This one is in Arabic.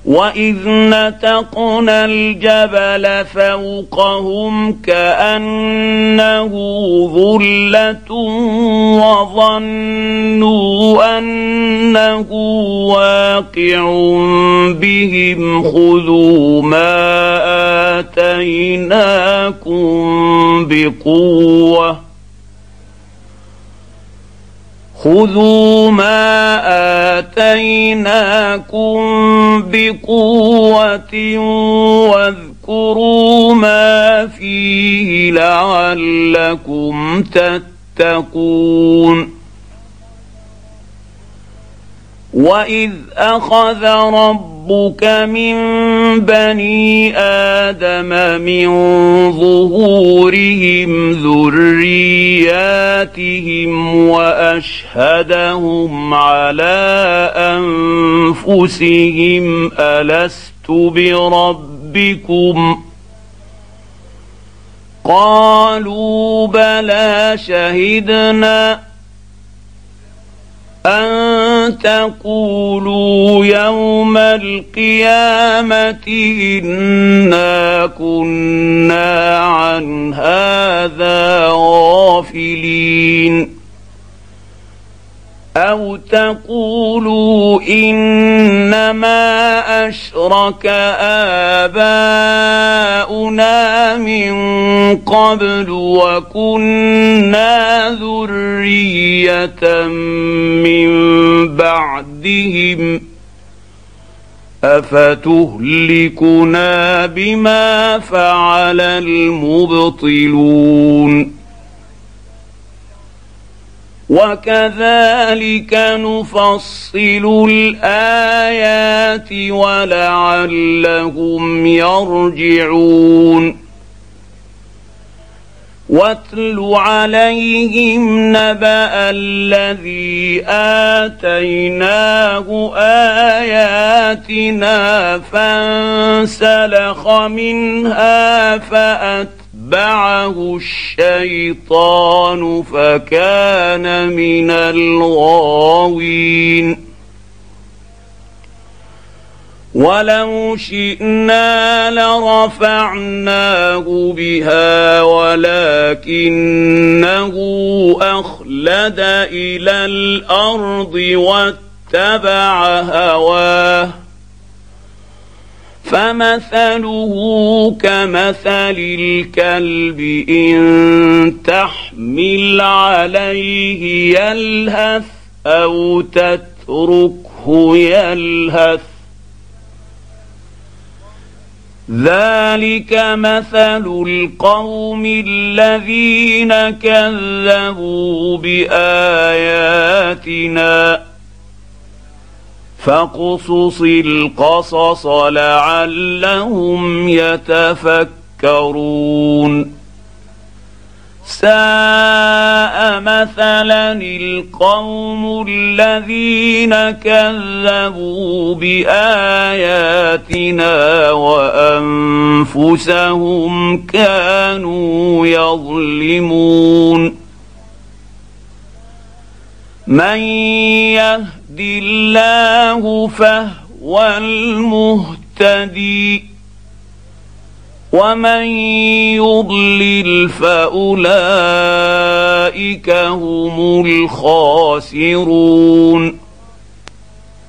وإذ نتقنا الجبل فوقهم كأنه ظلة وظنوا أنه واقع بهم خذوا ما آتيناكم بقوة واذكروا ما فيه لعلكم تتقون وإذ أخذ ربك من بني آدم من ظهورهم ذرياتهم وأشهدهم على أنفسهم ألست بربكم قالوا بلى شهدنا أن تقولوا يوم القيامة إنا كنا عن هذا غافلين أو تقولوا إنما أشرك آباؤنا من قبل وكنا ذرية من بعدهم أفتهلكنا بما فعل المبطلون وكذلك نفصل الآيات ولعلهم يرجعون واتل عليهم نبأ الذي آتيناه آياتنا فانسلخ منها فأتبعه الشيطان فكان من الغاوين ولو شئنا لرفعناه بها ولكنه أخلد إلى الأرض واتبع هواه فمثله كمثل الكلب إن تحمل عليه يلهث أو تتركه يلهث ذلك مثل القوم الذين كذبوا بآياتنا فاقصص القصص لعلهم يتفكرون ساء مثلا القوم الذين كذبوا بآياتنا وأنفسهم كانوا يظلمون من يهد الله فهو المهتدي ومن يضلل فأولئك هم الخاسرون